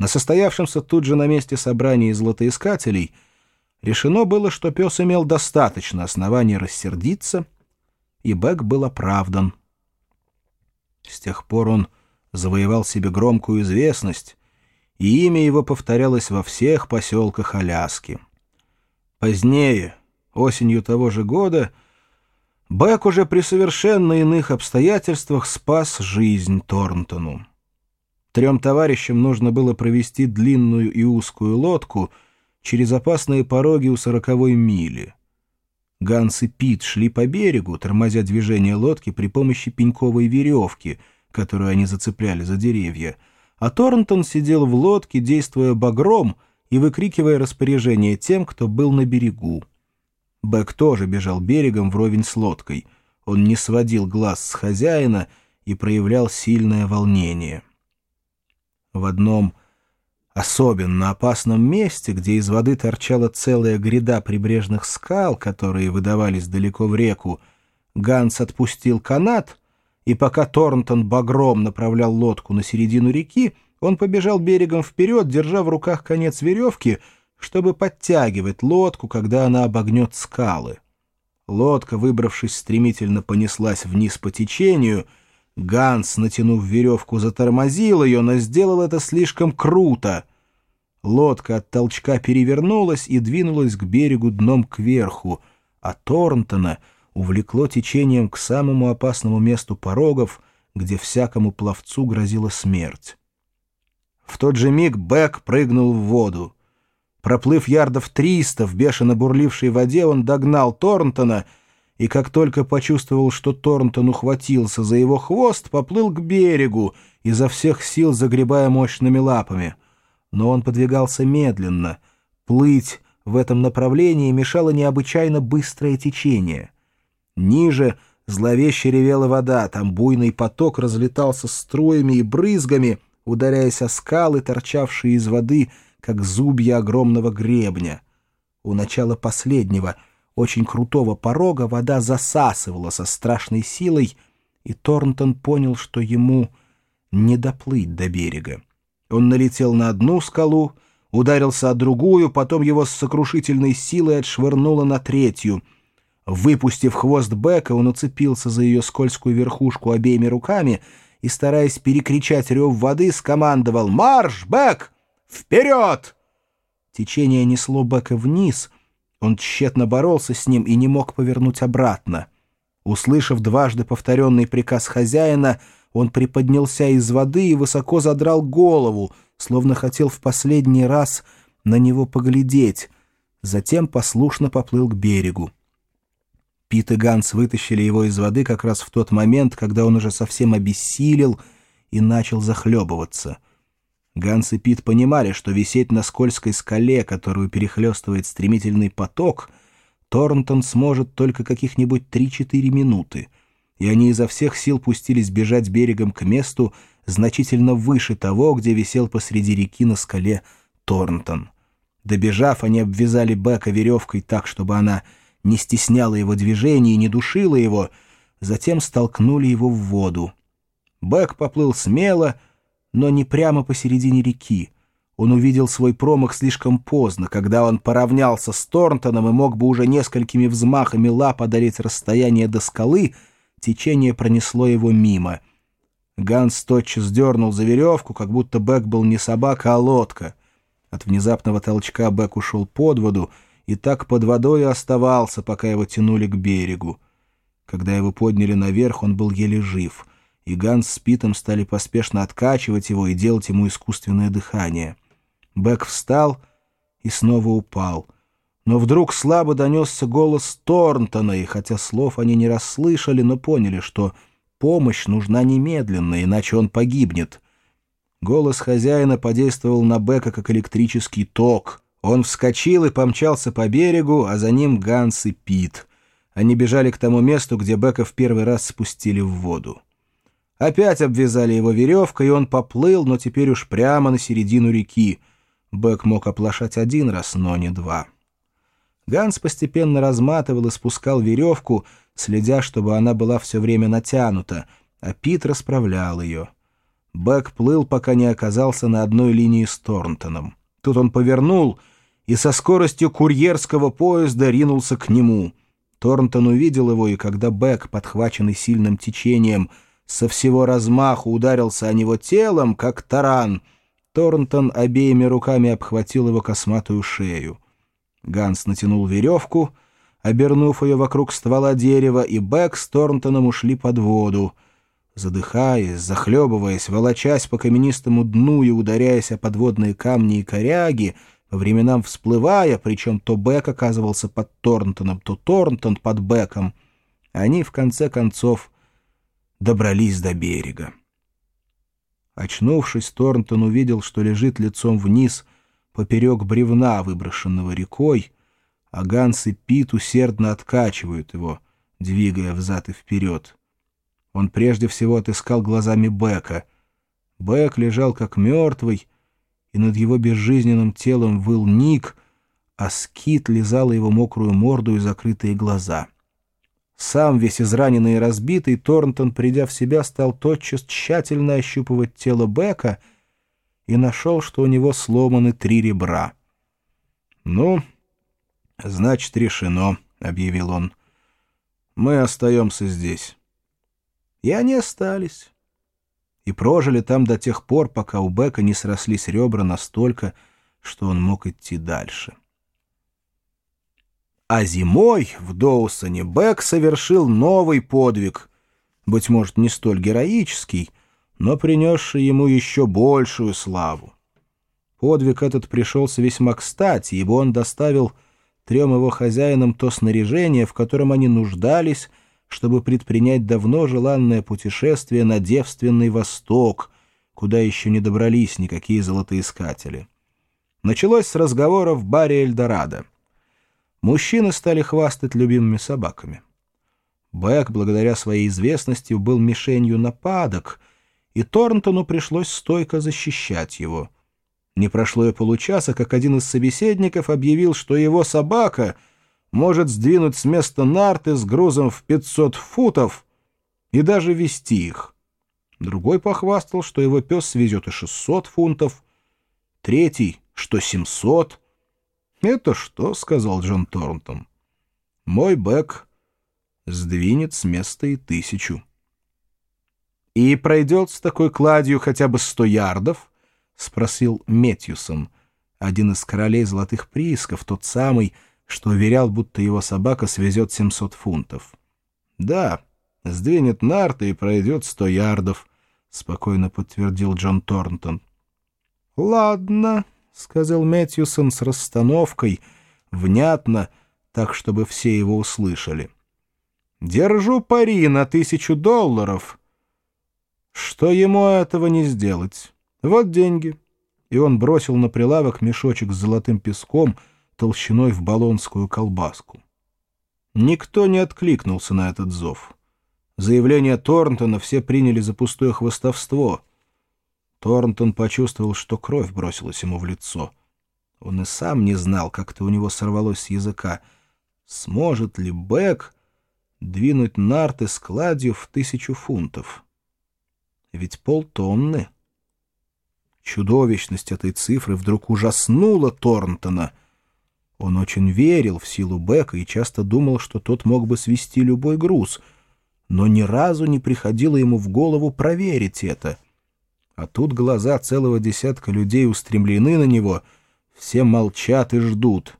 На состоявшемся тут же на месте собрании златоискателей решено было, что пес имел достаточно оснований рассердиться, и Бэк был оправдан. С тех пор он завоевал себе громкую известность, и имя его повторялось во всех поселках Аляски. Позднее, осенью того же года, Бэк уже при совершенно иных обстоятельствах спас жизнь Торнтону. 3 товарищам нужно было провести длинную и узкую лодку через опасные пороги у 40-й мили. Ганс и Пит шли по берегу, тормозя движение лодки при помощи пеньковой веревки, которую они зацепляли за деревья, а Торнтон сидел в лодке, действуя багром и выкрикивая распоряжение тем, кто был на берегу. Бэк тоже бежал берегом вровень с лодкой. Он не сводил глаз с хозяина и проявлял сильное волнение. В одном особенно опасном месте, где из воды торчала целая гряда прибрежных скал, которые выдавались далеко в реку, Ганс отпустил канат, и пока Торнтон багром направлял лодку на середину реки, он побежал берегом вперед, держа в руках конец веревки, чтобы подтягивать лодку, когда она обогнет скалы. Лодка, выбравшись, стремительно понеслась вниз по течению. Ганс, натянув веревку, затормозил ее, но сделал это слишком круто. Лодка от толчка перевернулась и двинулась к берегу дном кверху, а Торнтона увлекло течением к самому опасному месту порогов, где всякому пловцу грозила смерть. В тот же миг Бэк прыгнул в воду. Проплыв ярдов 300 в бешено бурлившей воде, он догнал Торнтона, и как только почувствовал, что Торнтон ухватился за его хвост, поплыл к берегу, изо всех сил загребая мощными лапами. Но он подвигался медленно. Плыть в этом направлении мешало необычайно быстрое течение. Ниже зловеще ревела вода, там буйный поток разлетался струями и брызгами, ударяясь о скалы, торчавшие из воды, как зубья огромного гребня. У начала последнего, очень крутого порога вода засасывала со страшной силой, и Торнтон понял, что ему не доплыть до берега. Он налетел на одну скалу, ударился о другую, потом его с сокрушительной силой отшвырнуло на третью. Выпустив хвост Бэка, он уцепился за ее скользкую верхушку обеими руками и, стараясь перекричать рев воды, скомандовал: «Марш, Бэк! Вперед!» Течение несло Бэка вниз. Он тщетно боролся с ним и не мог повернуть обратно. Услышав дважды повторенный приказ хозяина, он приподнялся из воды и высоко задрал голову, словно хотел в последний раз на него поглядеть. Затем послушно поплыл к берегу. Пит и Ганс вытащили его из воды как раз в тот момент, когда он уже совсем обессилел и начал захлебываться. Ганс и Пит понимали, что висеть на скользкой скале, которую перехлестывает стремительный поток, Торнтон сможет только каких-нибудь 3-4 минуты, и они изо всех сил пустились бежать берегом к месту значительно выше того, где висел посреди реки на скале Торнтон. Добежав, они обвязали Бэка веревкой так, чтобы она не стесняла его движений и не душила его, затем столкнули его в воду. Бэк поплыл смело, но не прямо посередине реки. Он увидел свой промах слишком поздно, когда он поравнялся с Торнтоном и мог бы уже несколькими взмахами лап одолеть расстояние до скалы, течение пронесло его мимо. Ганс тотчас дернул за веревку, как будто Бэк был не собака, а лодка. От внезапного толчка Бэк ушел под воду и так под водой и оставался, пока его тянули к берегу. Когда его подняли наверх, он был еле жив, и Ганс с Питом стали поспешно откачивать его и делать ему искусственное дыхание. Бэк встал и снова упал. Но вдруг слабо донесся голос Торнтона, и хотя слов они не расслышали, но поняли, что помощь нужна немедленно, иначе он погибнет. Голос хозяина подействовал на Бэка как электрический ток. Он вскочил и помчался по берегу, а за ним Ганс и Пит. Они бежали к тому месту, где Бэка в первый раз спустили в воду. Опять обвязали его веревкой, и он поплыл, но теперь уж прямо на середину реки. Бэк мог оплошать один раз, но не два. Ганс постепенно разматывал и спускал веревку, следя, чтобы она была все время натянута, а Пит расправлял ее. Бэк плыл, пока не оказался на одной линии с Торнтоном. Тут он повернул и со скоростью курьерского поезда ринулся к нему. Торнтон увидел его, и когда Бэк, подхваченный сильным течением, со всего размаху ударился о него телом, как таран, Торнтон обеими руками обхватил его косматую шею. Ганс натянул веревку, обернув ее вокруг ствола дерева, и Бэк с Торнтоном ушли под воду. Задыхаясь, захлебываясь, волочась по каменистому дну и ударяясь о подводные камни и коряги, по временам всплывая, причем то Бэк оказывался под Торнтоном, то Торнтон под Бэком, они, в конце концов, добрались до берега. Очнувшись, Торнтон увидел, что лежит лицом вниз поперек бревна, выброшенного рекой, а Ганс и Пит усердно откачивают его, двигая взад и вперед. Он прежде всего отыскал глазами Бэка. Бэк лежал как мертвый, и над его безжизненным телом выл Ник, а Скит лизала его мокрую морду и закрытые глаза. Сам весь израненный и разбитый, Торнтон, придя в себя, стал тотчас тщательно ощупывать тело Бэка и нашел, что у него сломаны 3 ребра. «Ну, значит, решено», — объявил он. «Мы остаемся здесь». И они остались. И прожили там до тех пор, пока у Бэка не срослись ребра настолько, что он мог идти дальше. А зимой в Доусоне Бэк совершил новый подвиг, быть может, не столь героический, но принесший ему еще большую славу. Подвиг этот пришелся весьма кстати, ибо он доставил 3 его хозяинам то снаряжение, в котором они нуждались, чтобы предпринять давно желанное путешествие на девственный Восток, куда еще не добрались никакие золотоискатели. Началось с разговора в баре «Эльдорадо». Мужчины стали хвастать любимыми собаками. Бэк, благодаря своей известности, был мишенью нападок, и Торнтону пришлось стойко защищать его. Не прошло и получаса, как один из собеседников объявил, что его собака может сдвинуть с места нарты с грузом в 500 футов и даже везти их. Другой похвастал, что его пес свезет и 600 фунтов, третий, что 700. «Это что?» — сказал Джон Торнтон. «Мой Бэк сдвинет с места и 1000». «И пройдет с такой кладью хотя бы 100 ярдов?» — спросил Мэтьюсон, один из королей золотых приисков, тот самый, что уверял, будто его собака свезет 700 фунтов. «Да, сдвинет нарты и пройдет 100 ярдов», — спокойно подтвердил Джон Торнтон. «Ладно», — сказал Мэтьюсон с расстановкой, внятно, так, чтобы все его услышали. «Держу пари на $1000, что ему этого не сделать. Вот деньги». И он бросил на прилавок мешочек с золотым песком толщиной в болонскую колбаску. Никто не откликнулся на этот зов. Заявление Торнтона все приняли за пустое хвастовство. Торнтон почувствовал, что кровь бросилась ему в лицо. Он и сам не знал, как-то у него сорвалось с языка. Сможет ли Бэк двинуть нарты с кладью в 1000 фунтов? Ведь полтонны. Чудовищность этой цифры вдруг ужаснула Торнтона. Он очень верил в силу Бэка и часто думал, что тот мог бы свести любой груз, но ни разу не приходило ему в голову проверить это. А тут глаза целого десятка людей устремлены на него, все молчат и ждут.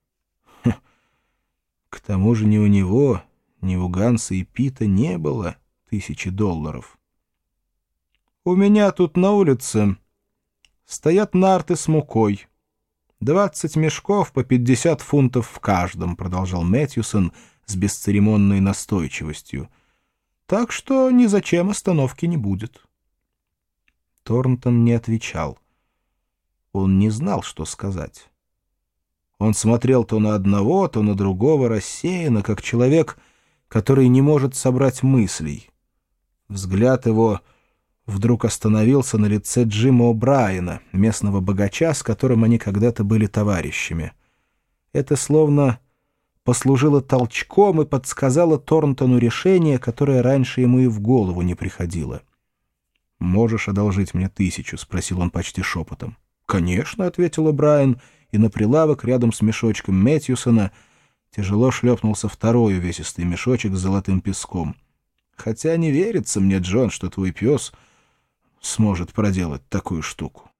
К тому же ни у него, ни у Ганса и Пита не было $1000. «У меня тут на улице стоят нарты с мукой. 20 мешков по 50 фунтов в каждом», — продолжал Мэтьюсон с бесцеремонной настойчивостью. «Так что ни зачем остановки не будет». Торнтон не отвечал. Он не знал, что сказать. Он смотрел то на одного, то на другого рассеянно, как человек, который не может собрать мыслей. Взгляд его вдруг остановился на лице Джима О'Брайена, местного богача, с которым они когда-то были товарищами. Это словно послужило толчком и подсказало Торнтону решение, которое раньше ему и в голову не приходило. «Можешь одолжить мне 1000?» — спросил он почти шепотом. «Конечно», — ответил О'Брайен, и на прилавок рядом с мешочком Мэтьюсона тяжело шлепнулся второй увесистый мешочек с золотым песком. «Хотя не верится мне, Джон, что твой пес сможет проделать такую штуку».